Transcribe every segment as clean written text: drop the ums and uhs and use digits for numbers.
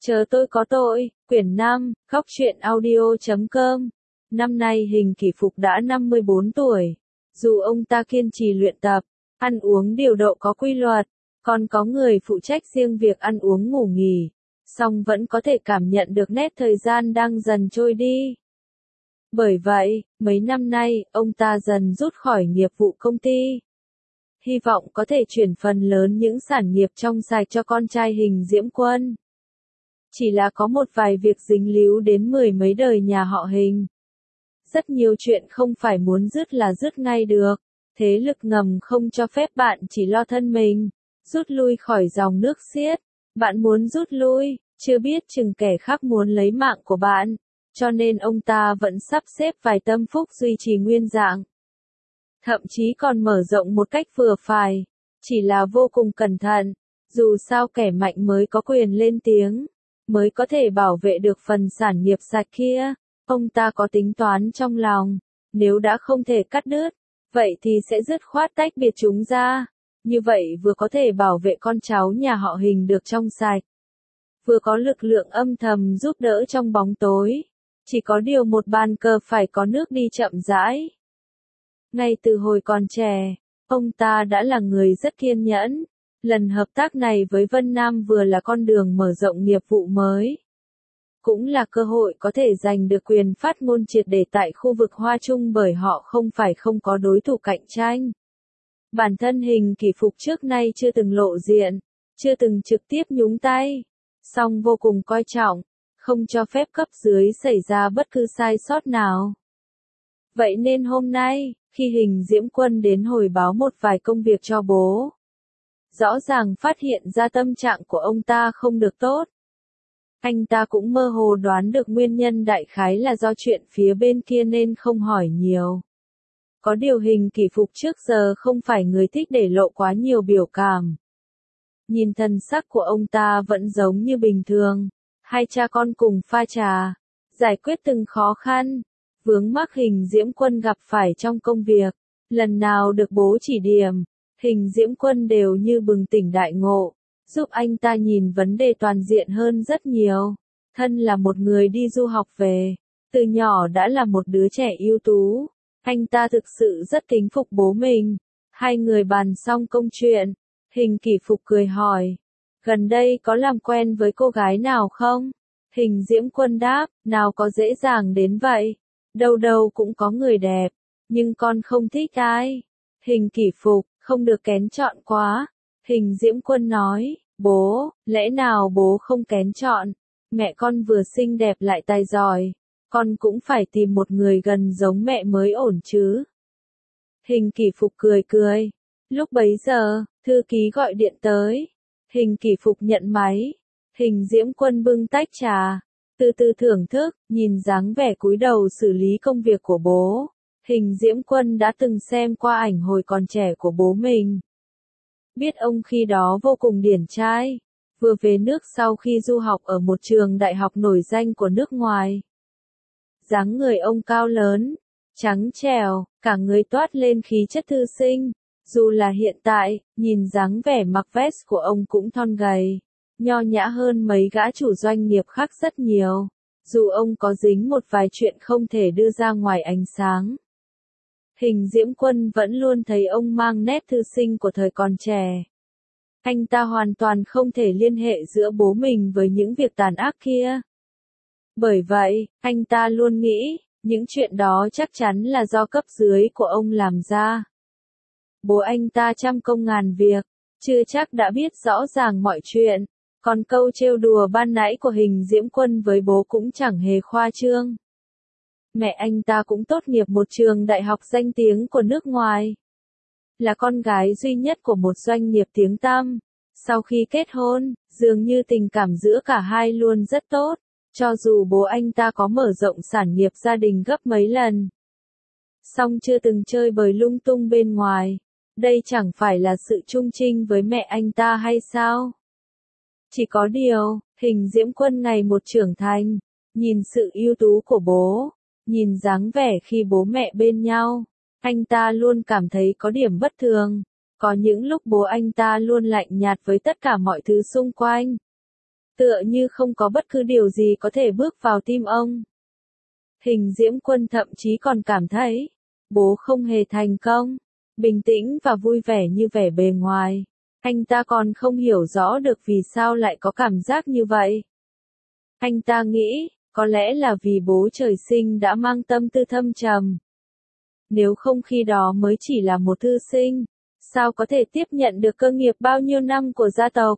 Chờ tôi có tội, quyển 5, khóc chuyện audio.com. Năm nay Hình Kỷ Phục đã 54 tuổi. Dù ông ta kiên trì luyện tập, ăn uống điều độ có quy luật, còn có người phụ trách riêng việc ăn uống ngủ nghỉ, song vẫn có thể cảm nhận được nét thời gian đang dần trôi đi. Bởi vậy, mấy năm nay, ông ta dần rút khỏi nghiệp vụ công ty. Hy vọng có thể chuyển phần lớn những sản nghiệp trong sạch cho con trai Hình Diễm Quân. Chỉ là có một vài việc dính líu đến mười mấy đời nhà họ Hình. Rất nhiều chuyện không phải muốn dứt là dứt ngay được. Thế lực ngầm không cho phép bạn chỉ lo thân mình, rút lui khỏi dòng nước xiết. Bạn muốn rút lui, chưa biết chừng kẻ khác muốn lấy mạng của bạn. Cho nên ông ta vẫn sắp xếp vài tâm phúc duy trì nguyên dạng. Thậm chí còn mở rộng một cách vừa phải. Chỉ là vô cùng cẩn thận. Dù sao kẻ mạnh mới có quyền lên tiếng, mới có thể bảo vệ được phần sản nghiệp sạch kia. Ông ta có tính toán trong lòng. Nếu đã không thể cắt đứt, vậy thì sẽ dứt khoát tách biệt chúng ra. Như vậy vừa có thể bảo vệ con cháu nhà họ Hình được trong sạch, vừa có lực lượng âm thầm giúp đỡ trong bóng tối. Chỉ có điều một bàn cờ phải có nước đi chậm rãi. Ngay từ hồi còn trẻ, ông ta đã là người rất kiên nhẫn. Lần hợp tác này với Vân Nam vừa là con đường mở rộng nghiệp vụ mới, cũng là cơ hội có thể giành được quyền phát ngôn triệt để tại khu vực Hoa Trung, bởi họ không phải không có đối thủ cạnh tranh. Bản thân Hình Kỷ Phục trước nay chưa từng lộ diện, chưa từng trực tiếp nhúng tay, song vô cùng coi trọng, không cho phép cấp dưới xảy ra bất cứ sai sót nào. Vậy nên hôm nay, khi Hình Diễm Quân đến hồi báo một vài công việc cho bố, rõ ràng phát hiện ra tâm trạng của ông ta không được tốt. Anh ta cũng mơ hồ đoán được nguyên nhân đại khái là do chuyện phía bên kia nên không hỏi nhiều. Có điều Hình Kỷ Phục trước giờ không phải người thích để lộ quá nhiều biểu cảm. Nhìn thần sắc của ông ta vẫn giống như bình thường. Hai cha con cùng pha trà, giải quyết từng khó khăn, vướng mắc Hình Diễm Quân gặp phải trong công việc. Lần nào được bố chỉ điểm, Hình Diễm Quân đều như bừng tỉnh đại ngộ, giúp anh ta nhìn vấn đề toàn diện hơn rất nhiều. Thân là một người đi du học về, từ nhỏ đã là một đứa trẻ ưu tú, anh ta thực sự rất kính phục bố mình. Hai người bàn xong công chuyện, Hình Kỷ Phục cười hỏi, gần đây có làm quen với cô gái nào không? Hình Diễm Quân đáp, nào có dễ dàng đến vậy, đâu đâu cũng có người đẹp, nhưng con không thích ai. Hình Kỷ Phục, không được kén chọn quá. Hình Diễm Quân nói, bố, lẽ nào bố không kén chọn? Mẹ con vừa xinh đẹp lại tài giỏi, con cũng phải tìm một người gần giống mẹ mới ổn chứ. Hình Kỷ Phục cười cười. Lúc bấy giờ, thư ký gọi điện tới. Hình Kỷ Phục nhận máy. Hình Diễm Quân bưng tách trà, từ từ thưởng thức, nhìn dáng vẻ cúi đầu xử lý công việc của bố. Hình Diễm Quân đã từng xem qua ảnh hồi còn trẻ của bố mình. Biết ông khi đó vô cùng điển trai, vừa về nước sau khi du học ở một trường đại học nổi danh của nước ngoài. Dáng người ông cao lớn, trắng trẻo, cả người toát lên khí chất thư sinh. Dù là hiện tại, nhìn dáng vẻ mặc vest của ông cũng thon gầy, nho nhã hơn mấy gã chủ doanh nghiệp khác rất nhiều. Dù ông có dính một vài chuyện không thể đưa ra ngoài ánh sáng, Hình Diễm Quân vẫn luôn thấy ông mang nét thư sinh của thời còn trẻ. Anh ta hoàn toàn không thể liên hệ giữa bố mình với những việc tàn ác kia. Bởi vậy, anh ta luôn nghĩ, những chuyện đó chắc chắn là do cấp dưới của ông làm ra. Bố anh ta trăm công ngàn việc, chưa chắc đã biết rõ ràng mọi chuyện. Còn câu trêu đùa ban nãy của Hình Diễm Quân với bố cũng chẳng hề khoa trương. Mẹ anh ta cũng tốt nghiệp một trường đại học danh tiếng của nước ngoài, là con gái duy nhất của một doanh nghiệp tiếng tăm. Sau khi kết hôn, dường như tình cảm giữa cả hai luôn rất tốt, cho dù bố anh ta có mở rộng sản nghiệp gia đình gấp mấy lần, song chưa từng chơi bời lung tung bên ngoài. Đây chẳng phải là sự trung trinh với mẹ anh ta hay sao? Chỉ có điều, Hình Diễm Quân ngày một trưởng thành, nhìn sự ưu tú của bố, nhìn dáng vẻ khi bố mẹ bên nhau, anh ta luôn cảm thấy có điểm bất thường. Có những lúc bố anh ta luôn lạnh nhạt với tất cả mọi thứ xung quanh. tựa như không có bất cứ điều gì có thể bước vào tim ông. Hình Diễm Quân thậm chí còn cảm thấy, bố không hề thành công, bình tĩnh và vui vẻ như vẻ bề ngoài. Anh ta còn không hiểu rõ được vì sao lại có cảm giác như vậy. Anh ta nghĩ, có lẽ là vì bố trời sinh đã mang tâm tư thâm trầm. Nếu không khi đó mới chỉ là một thư sinh, sao có thể tiếp nhận được cơ nghiệp bao nhiêu năm của gia tộc.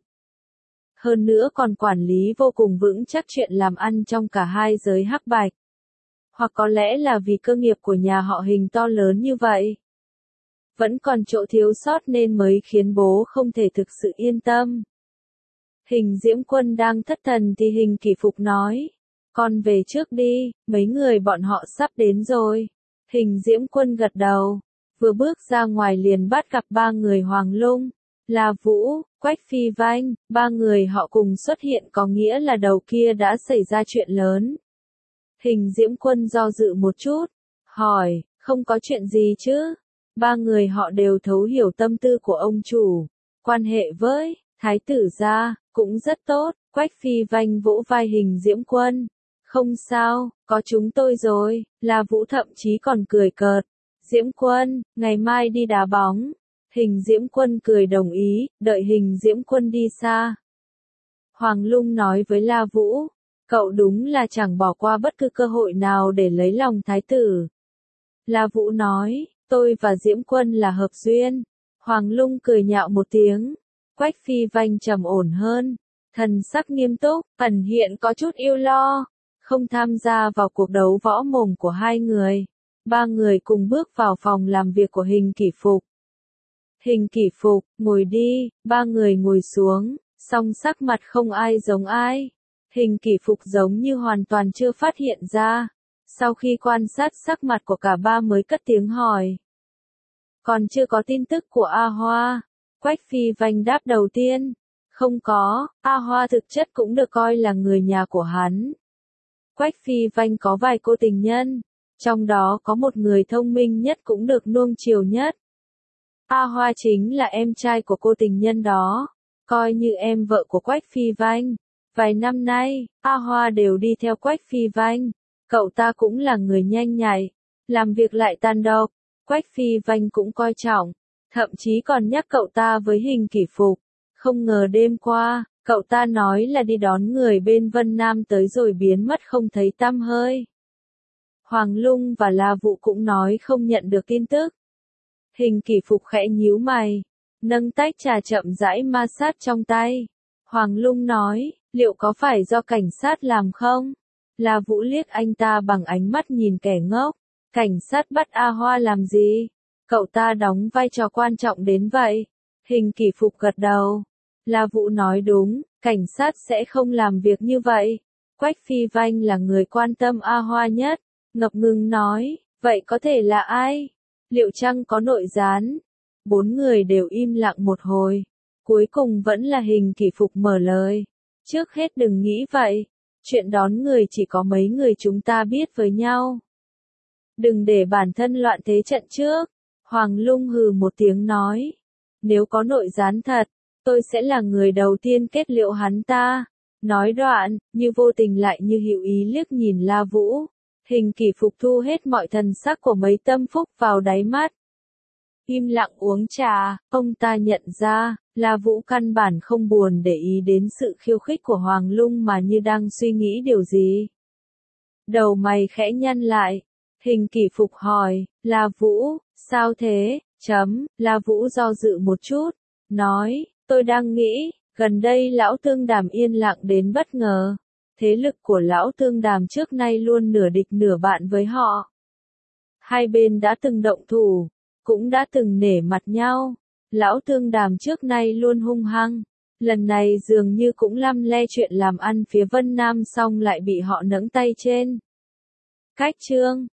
Hơn nữa còn quản lý vô cùng vững chắc chuyện làm ăn trong cả hai giới hắc bạch. Hoặc có lẽ là vì cơ nghiệp của nhà họ Hình to lớn như vậy. Vẫn còn chỗ thiếu sót nên mới khiến bố không thể thực sự yên tâm. Hình Diễm Quân đang thất thần thì Hình Kỷ Phục nói, con về trước đi, mấy người bọn họ sắp đến rồi. Hình Diễm Quân gật đầu, vừa bước ra ngoài liền bắt gặp ba người Hoàng Lung, La Vũ, Quách Phi Vanh, ba người họ cùng xuất hiện có nghĩa là đầu kia đã xảy ra chuyện lớn. Hình Diễm Quân do dự một chút, hỏi, không có chuyện gì chứ? Ba người họ đều thấu hiểu tâm tư của ông chủ, quan hệ với Thái tử gia cũng rất tốt. Quách Phi Vanh vỗ vai Hình Diễm Quân, không sao, có chúng tôi rồi. La Vũ thậm chí còn cười cợt, Diễm Quân, ngày mai đi đá bóng. Hình Diễm Quân cười đồng ý, đợi Hình Diễm Quân đi xa. Hoàng Lung nói với La Vũ, cậu đúng là chẳng bỏ qua bất cứ cơ hội nào để lấy lòng thái tử. La Vũ nói, tôi và Diễm Quân là hợp duyên. Hoàng Lung cười nhạo một tiếng. Quách Phi Vanh trầm ổn hơn, thần sắc nghiêm túc, ẩn hiện có chút ưu lo, không tham gia vào cuộc đấu võ mồm của hai người. Ba người cùng bước vào phòng làm việc của Hình Kỷ Phục. Hình Kỷ Phục, ngồi đi. Ba người ngồi xuống, song sắc mặt không ai giống ai. Hình Kỷ Phục giống như hoàn toàn chưa phát hiện ra. Sau khi quan sát sắc mặt của cả ba mới cất tiếng hỏi. Còn chưa có tin tức của A Hoa. Quách Phi Vanh đáp đầu tiên. Không có, A Hoa thực chất cũng được coi là người nhà của hắn. Quách Phi Vanh có vài cô tình nhân, trong đó có một người thông minh nhất cũng được nuông chiều nhất. A Hoa chính là em trai của cô tình nhân đó, coi như em vợ của Quách Phi Vanh. Vài năm nay, A Hoa đều đi theo Quách Phi Vanh. Cậu ta cũng là người nhanh nhạy, làm việc lại tàn độc. Quách Phi Vanh cũng coi trọng, thậm chí còn nhắc cậu ta với Hình Kỷ Phục. Không ngờ đêm qua, cậu ta nói là đi đón người bên Vân Nam tới rồi biến mất không thấy tăm hơi. Hoàng Lung và La Vũ cũng nói không nhận được tin tức. Hình Kỷ Phục khẽ nhíu mày, nâng tách trà chậm rãi ma sát trong tay. Hoàng Lung nói, liệu có phải do cảnh sát làm không? La Vũ liếc anh ta bằng ánh mắt nhìn kẻ ngốc. Cảnh sát bắt A Hoa làm gì? Cậu ta đóng vai trò quan trọng đến vậy. Hình Kỷ Phục gật đầu. La Vũ nói đúng, cảnh sát sẽ không làm việc như vậy. Quách Phi Vanh là người quan tâm A Hoa nhất. Ngập ngừng nói, vậy có thể là ai? Liệu chăng có nội gián? Bốn người đều im lặng một hồi. Cuối cùng vẫn là Hình Kỷ Phục mở lời. Trước hết đừng nghĩ vậy. Chuyện đón người chỉ có mấy người chúng ta biết với nhau. Đừng để bản thân loạn thế trận trước. Hoàng Lung hừ một tiếng nói. Nếu có nội gián thật, tôi sẽ là người đầu tiên kết liễu hắn ta. Nói đoạn, như vô tình lại như hữu ý liếc nhìn La Vũ. Hình Kỷ Phục thu hết mọi thần sắc của mấy tâm phúc vào đáy mắt. Im lặng uống trà, ông ta nhận ra, La Vũ căn bản không buồn để ý đến sự khiêu khích của Hoàng Lung mà như đang suy nghĩ điều gì. Đầu mày khẽ nhăn lại. Hình Kỷ Phục hỏi, La Vũ, sao thế? La Vũ do dự một chút, nói, tôi đang nghĩ, gần đây Lão Tương Đàm yên lặng đến bất ngờ. Thế lực của Lão Tương Đàm trước nay luôn nửa địch nửa bạn với họ. Hai bên đã từng động thủ, cũng đã từng nể mặt nhau. Lão Tương Đàm trước nay luôn hung hăng. Lần này dường như cũng lăm le chuyện làm ăn phía Vân Nam xong lại bị họ nẫng tay trên. Cách chương